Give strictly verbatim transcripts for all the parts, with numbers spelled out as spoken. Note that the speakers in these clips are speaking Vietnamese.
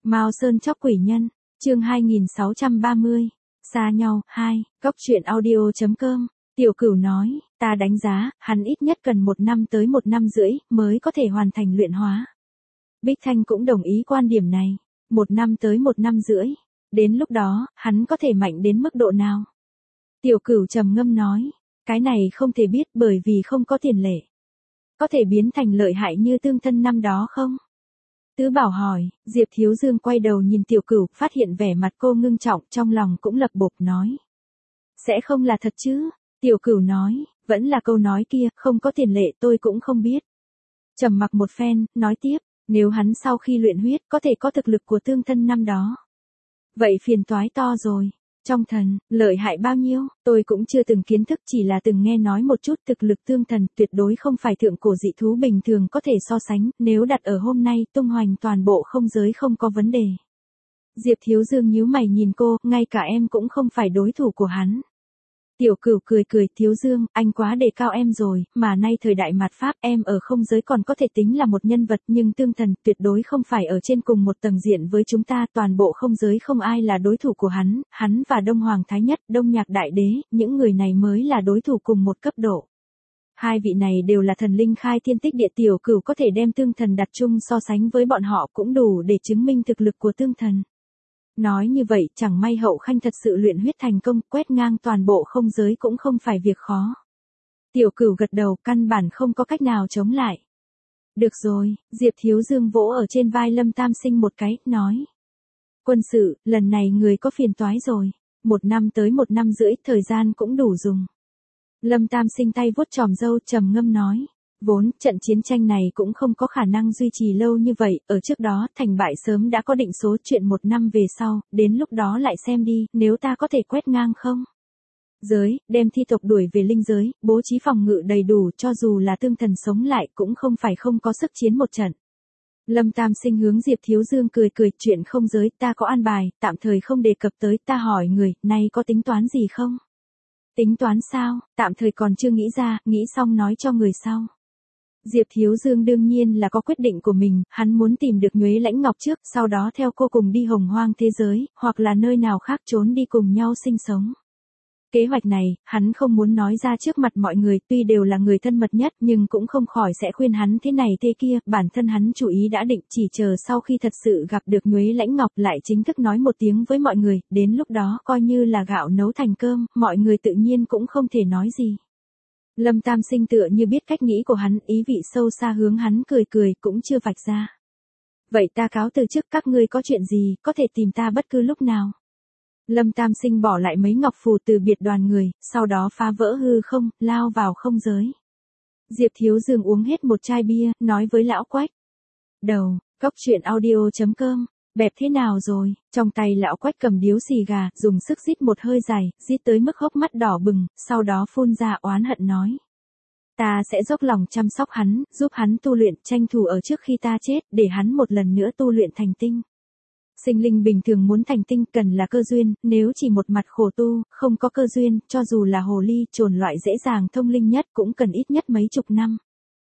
Mao Sơn chóc quỷ nhân, chương hai nghìn sáu trăm ba mươi, xa nhau, hai, góc truyện audio chấm com, Tiểu Cửu nói, ta đánh giá, hắn ít nhất cần một năm tới một năm rưỡi, mới có thể hoàn thành luyện hóa. Bích Thanh cũng đồng ý quan điểm này, một năm tới một năm rưỡi, đến lúc đó, hắn có thể mạnh đến mức độ nào? Tiểu Cửu trầm ngâm nói, cái này không thể biết bởi vì không có tiền lệ. Có thể biến thành lợi hại như tương thân năm đó không? Tứ Bảo hỏi, Diệp Thiếu Dương quay đầu nhìn Tiểu Cửu, phát hiện vẻ mặt cô ngưng trọng, trong lòng cũng lập bộp nói. Sẽ không là thật chứ? Tiểu Cửu nói, vẫn là câu nói kia, không có tiền lệ tôi cũng không biết. Trầm mặc một phen, nói tiếp, nếu hắn sau khi luyện huyết có thể có thực lực của tương thân năm đó. Vậy phiền toái to rồi. Trong thần, lợi hại bao nhiêu, tôi cũng chưa từng kiến thức, chỉ là từng nghe nói một chút. Thực lực tương thần tuyệt đối không phải thượng cổ dị thú bình thường có thể so sánh, nếu đặt ở hôm nay tung hoành toàn bộ không giới không có vấn đề. Diệp Thiếu Dương nhíu mày nhìn cô, ngay cả em cũng không phải đối thủ của hắn. Tiểu Cửu cười cười, Thiếu Dương, anh quá đề cao em rồi, mà nay thời đại mạt Pháp em ở không giới còn có thể tính là một nhân vật, nhưng tương thần tuyệt đối không phải ở trên cùng một tầng diện với chúng ta, toàn bộ không giới không ai là đối thủ của hắn, hắn và Đông Hoàng Thái Nhất, Đông Nhạc Đại Đế, những người này mới là đối thủ cùng một cấp độ. Hai vị này đều là thần linh khai thiên tích địa, Tiểu Cửu có thể đem tương thần đặt chung so sánh với bọn họ cũng đủ để chứng minh thực lực của tương thần. Nói như vậy, chẳng may Hậu Khanh thật sự luyện huyết thành công, quét ngang toàn bộ không giới cũng không phải việc khó. Tiểu Cửu gật đầu, căn bản không có cách nào chống lại. Được rồi, Diệp Thiếu Dương vỗ ở trên vai Lâm Tam Sinh một cái, nói. Quân sự, lần này người có phiền toái rồi. Một năm tới một năm rưỡi, thời gian cũng đủ dùng. Lâm Tam Sinh tay vuốt chòm râu, trầm ngâm nói. Vốn, trận chiến tranh này cũng không có khả năng duy trì lâu như vậy, ở trước đó, thành bại sớm đã có định số, chuyện một năm về sau, đến lúc đó lại xem đi, nếu ta có thể quét ngang không? Giới, đem thi tộc đuổi về linh giới, bố trí phòng ngự đầy đủ, cho dù là tương thần sống lại cũng không phải không có sức chiến một trận. Lâm Tam Sinh hướng Diệp Thiếu Dương cười cười, chuyện không giới, ta có an bài, tạm thời không đề cập tới, ta hỏi người, nay có tính toán gì không? Tính toán sao, tạm thời còn chưa nghĩ ra, nghĩ xong nói cho người sau. Diệp Thiếu Dương đương nhiên là có quyết định của mình, hắn muốn tìm được Nhuế Lãnh Ngọc trước, sau đó theo cô cùng đi hồng hoang thế giới, hoặc là nơi nào khác trốn đi cùng nhau sinh sống. Kế hoạch này, hắn không muốn nói ra trước mặt mọi người, tuy đều là người thân mật nhất nhưng cũng không khỏi sẽ khuyên hắn thế này thế kia, bản thân hắn chủ ý đã định, chỉ chờ sau khi thật sự gặp được Nhuế Lãnh Ngọc lại chính thức nói một tiếng với mọi người, đến lúc đó coi như là gạo nấu thành cơm, mọi người tự nhiên cũng không thể nói gì. Lâm Tam Sinh tựa như biết cách nghĩ của hắn, ý vị sâu xa hướng hắn cười cười, cũng chưa vạch ra. Vậy ta cáo từ trước, các ngươi có chuyện gì, có thể tìm ta bất cứ lúc nào. Lâm Tam Sinh bỏ lại mấy ngọc phù từ biệt đoàn người, sau đó phá vỡ hư không, lao vào không giới. Diệp Thiếu Dương uống hết một chai bia, nói với lão Quách. Đầu, góc truyện audio chấm com. Bẹp thế nào rồi? Trong tay lão Quách cầm điếu xì gà, dùng sức rít một hơi dài, rít tới mức hốc mắt đỏ bừng, sau đó phun ra oán hận nói. Ta sẽ dốc lòng chăm sóc hắn, giúp hắn tu luyện, tranh thủ ở trước khi ta chết, để hắn một lần nữa tu luyện thành tinh. Sinh linh bình thường muốn thành tinh cần là cơ duyên, nếu chỉ một mặt khổ tu, không có cơ duyên, cho dù là hồ ly, trồn loại dễ dàng thông linh nhất cũng cần ít nhất mấy chục năm.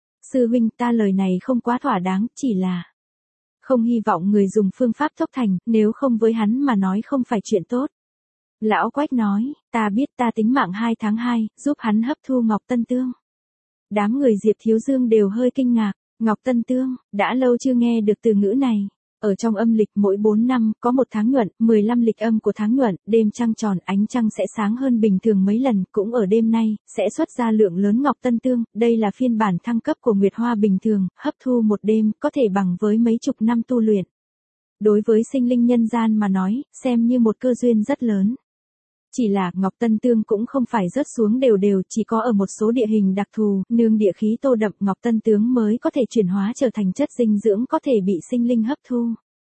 Sư huynh, ta lời này không quá thỏa đáng, chỉ là... Không hy vọng người dùng phương pháp thốc thành, nếu không với hắn mà nói không phải chuyện tốt. Lão Quách nói, ta biết ta tính mạng hai tháng hai, giúp hắn hấp thu Ngọc Tân Tương. Đám người Diệp Thiếu Dương đều hơi kinh ngạc, Ngọc Tân Tương, đã lâu chưa nghe được từ ngữ này. Ở trong âm lịch mỗi bốn năm, có một tháng nhuận, mười lăm lịch âm của tháng nhuận, đêm trăng tròn, ánh trăng sẽ sáng hơn bình thường mấy lần, cũng ở đêm nay, sẽ xuất ra lượng lớn Ngọc Tân Tương, đây là phiên bản thăng cấp của Nguyệt Hoa bình thường, hấp thu một đêm, có thể bằng với mấy chục năm tu luyện. Đối với sinh linh nhân gian mà nói, xem như một cơ duyên rất lớn. Chỉ là, Ngọc Tân Tương cũng không phải rớt xuống đều đều, chỉ có ở một số địa hình đặc thù, nương địa khí tô đậm, Ngọc Tân Tướng mới có thể chuyển hóa trở thành chất dinh dưỡng có thể bị sinh linh hấp thu.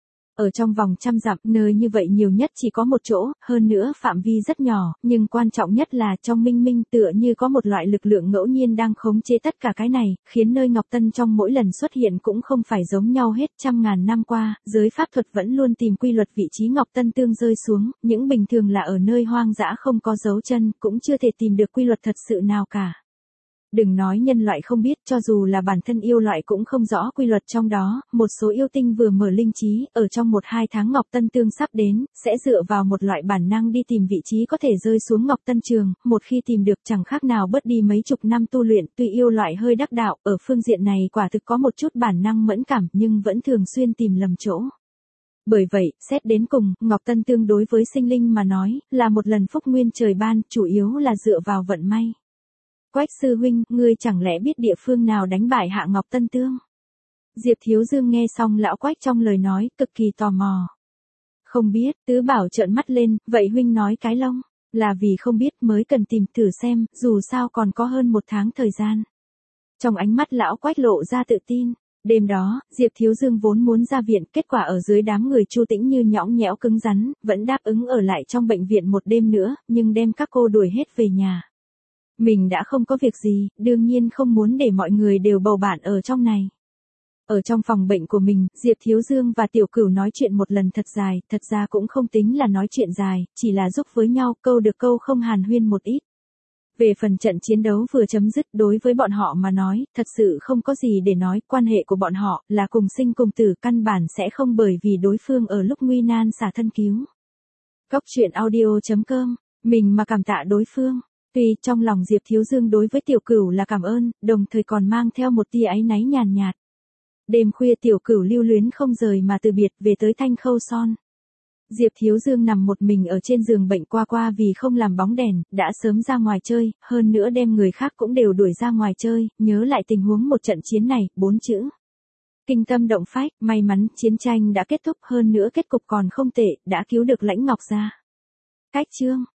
Ở trong vòng trăm dặm, nơi như vậy nhiều nhất chỉ có một chỗ, hơn nữa phạm vi rất nhỏ, nhưng quan trọng nhất là trong minh minh tựa như có một loại lực lượng ngẫu nhiên đang khống chế tất cả cái này, khiến nơi Ngọc Tân trong mỗi lần xuất hiện cũng không phải giống nhau hết. Trăm ngàn năm qua, giới pháp thuật vẫn luôn tìm quy luật vị trí Ngọc Tân Tương rơi xuống, những bình thường là ở nơi hoang dã không có dấu chân, cũng chưa thể tìm được quy luật thật sự nào cả. Đừng nói nhân loại không biết, cho dù là bản thân yêu loại cũng không rõ quy luật trong đó, một số yêu tinh vừa mở linh trí, ở trong một hai tháng Ngọc Tân Tương sắp đến, sẽ dựa vào một loại bản năng đi tìm vị trí có thể rơi xuống Ngọc Tân Trường, một khi tìm được chẳng khác nào bớt đi mấy chục năm tu luyện, tuy yêu loại hơi đắc đạo, ở phương diện này quả thực có một chút bản năng mẫn cảm, nhưng vẫn thường xuyên tìm lầm chỗ. Bởi vậy, xét đến cùng, Ngọc Tân Tương đối với sinh linh mà nói, là một lần phúc nguyên trời ban, chủ yếu là dựa vào vận may. Quách sư huynh, ngươi chẳng lẽ biết địa phương nào đánh bại hạ Ngọc Tân Tương? Diệp Thiếu Dương nghe xong lão Quách trong lời nói, cực kỳ tò mò. Không biết, Tứ Bảo trợn mắt lên, vậy huynh nói cái lông, là vì không biết mới cần tìm thử xem, dù sao còn có hơn một tháng thời gian. Trong ánh mắt lão Quách lộ ra tự tin. Đêm đó, Diệp Thiếu Dương vốn muốn ra viện, kết quả ở dưới đám người Chu Tĩnh Như nhõng nhẽo cứng rắn, vẫn đáp ứng ở lại trong bệnh viện một đêm nữa, nhưng đem các cô đuổi hết về nhà. Mình đã không có việc gì, đương nhiên không muốn để mọi người đều bầu bạn ở trong này. Ở trong phòng bệnh của mình, Diệp Thiếu Dương và Tiểu Cửu nói chuyện một lần thật dài, thật ra cũng không tính là nói chuyện dài, chỉ là giúp với nhau, câu được câu không hàn huyên một ít. Về phần trận chiến đấu vừa chấm dứt, đối với bọn họ mà nói, thật sự không có gì để nói, quan hệ của bọn họ là cùng sinh cùng tử, căn bản sẽ không bởi vì đối phương ở lúc nguy nan xả thân cứu. Cóc truyện audio chấm com, mình mà cảm tạ đối phương. Tuy trong lòng Diệp Thiếu Dương đối với Tiểu Cửu là cảm ơn, đồng thời còn mang theo một tia áy náy nhàn nhạt. Đêm khuya Tiểu Cửu lưu luyến không rời mà từ biệt về tới Thanh Khâu Son. Diệp Thiếu Dương nằm một mình ở trên giường bệnh qua qua vì không làm bóng đèn, đã sớm ra ngoài chơi, hơn nữa đem người khác cũng đều đuổi ra ngoài chơi, nhớ lại tình huống một trận chiến này, bốn chữ. Kinh tâm động phách, may mắn chiến tranh đã kết thúc, hơn nữa kết cục còn không tệ, đã cứu được Lãnh Ngọc ra. Cách chương